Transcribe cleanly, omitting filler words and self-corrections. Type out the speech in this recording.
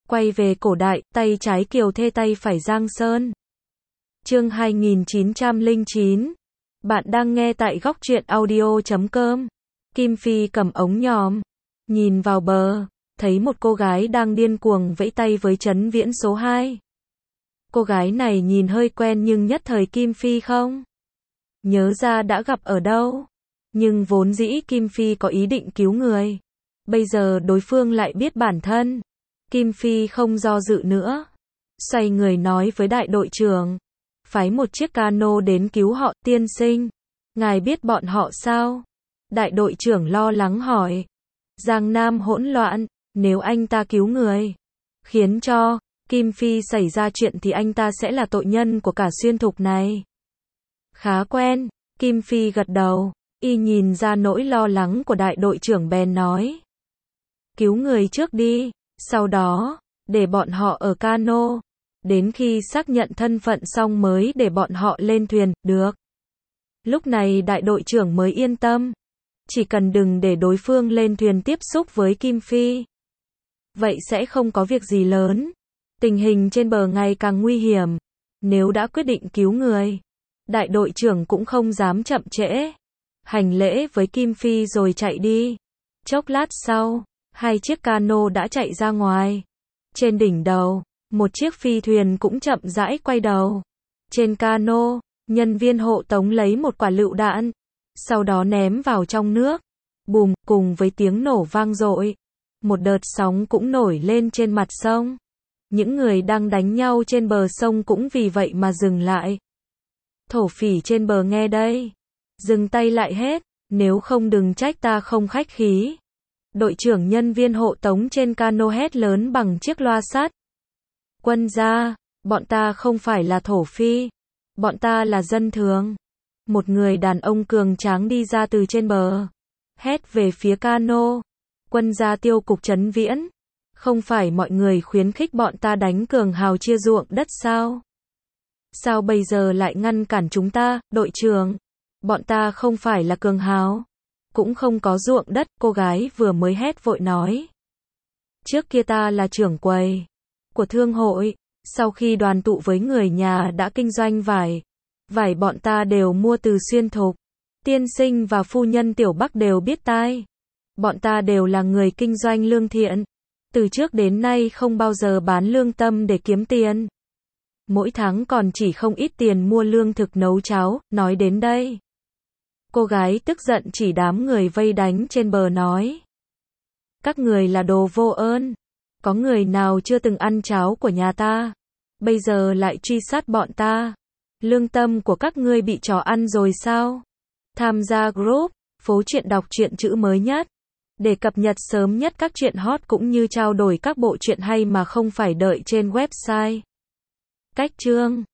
Quay về cổ đại, tay trái Kiều Thê tay phải Giang Sơn. Chương 2909. Bạn đang nghe tại góc truyện audio.com. Kim Phi cầm ống nhòm, nhìn vào bờ, thấy một cô gái đang điên cuồng vẫy tay với Trấn Viễn số 2. Cô gái này nhìn hơi quen nhưng nhất thời Kim Phi không nhớ ra đã gặp ở đâu. Nhưng vốn dĩ Kim Phi có ý định cứu người. Bây giờ đối phương lại biết bản thân. Kim Phi không do dự nữa. Xoay người nói với đại đội trưởng. Phái một chiếc cano đến cứu họ, tiên sinh. Ngài biết bọn họ sao? Đại đội trưởng lo lắng hỏi. Giang Nam hỗn loạn, nếu anh ta cứu người, khiến cho Kim Phi xảy ra chuyện thì anh ta sẽ là tội nhân của cả xuyên thục này. Khá quen, Kim Phi gật đầu, y nhìn ra nỗi lo lắng của đại đội trưởng bèn nói. Cứu người trước đi, sau đó, để bọn họ ở cano. Đến khi xác nhận thân phận xong mới để bọn họ lên thuyền, được. Lúc này đại đội trưởng mới yên tâm. Chỉ cần đừng để đối phương lên thuyền tiếp xúc với Kim Phi. Vậy sẽ không có việc gì lớn. Tình hình trên bờ ngày càng nguy hiểm. Nếu đã quyết định cứu người, đại đội trưởng cũng không dám chậm trễ. Hành lễ với Kim Phi rồi chạy đi. Chốc lát sau, hai chiếc cano đã chạy ra ngoài. Trên đỉnh đầu, một chiếc phi thuyền cũng chậm rãi quay đầu. Trên cano, nhân viên hộ tống lấy một quả lựu đạn, sau đó ném vào trong nước. Bùm, cùng với tiếng nổ vang dội, một đợt sóng cũng nổi lên trên mặt sông. Những người đang đánh nhau trên bờ sông cũng vì vậy mà dừng lại. Thổ phỉ trên bờ nghe đây, dừng tay lại hết, nếu không đừng trách ta không khách khí. Đội trưởng nhân viên hộ tống trên cano hét lớn bằng chiếc loa sắt. Quân gia, bọn ta không phải là thổ phi, bọn ta là dân thường. Một người đàn ông cường tráng đi ra từ trên bờ, hét về phía cano. Quân gia Tiêu cục Trấn Viễn, không phải mọi người khuyến khích bọn ta đánh cường hào chia ruộng đất sao? Sao bây giờ lại ngăn cản chúng ta, đội trưởng? Bọn ta không phải là cường hào, cũng không có ruộng đất, cô gái vừa mới hét vội nói. Trước kia ta là trưởng quầy của thương hội, sau khi đoàn tụ với người nhà đã kinh doanh vải bọn ta đều mua từ xuyên thục. Tiên sinh và phu nhân Tiểu Bắc đều biết tai. Bọn ta đều là người kinh doanh lương thiện. Từ trước đến nay không bao giờ bán lương tâm để kiếm tiền. Mỗi tháng còn chỉ không ít tiền mua lương thực nấu cháo, nói đến đây. Cô gái tức giận chỉ đám người vây đánh trên bờ nói. Các người là đồ vô ơn. Có người nào chưa từng ăn cháo của nhà ta? Bây giờ lại truy sát bọn ta. Lương tâm của các ngươi bị chó ăn rồi sao? Tham gia group, phố truyện đọc truyện chữ mới nhất. Để cập nhật sớm nhất các truyện hot cũng như trao đổi các bộ truyện hay mà không phải đợi trên website. Cách chương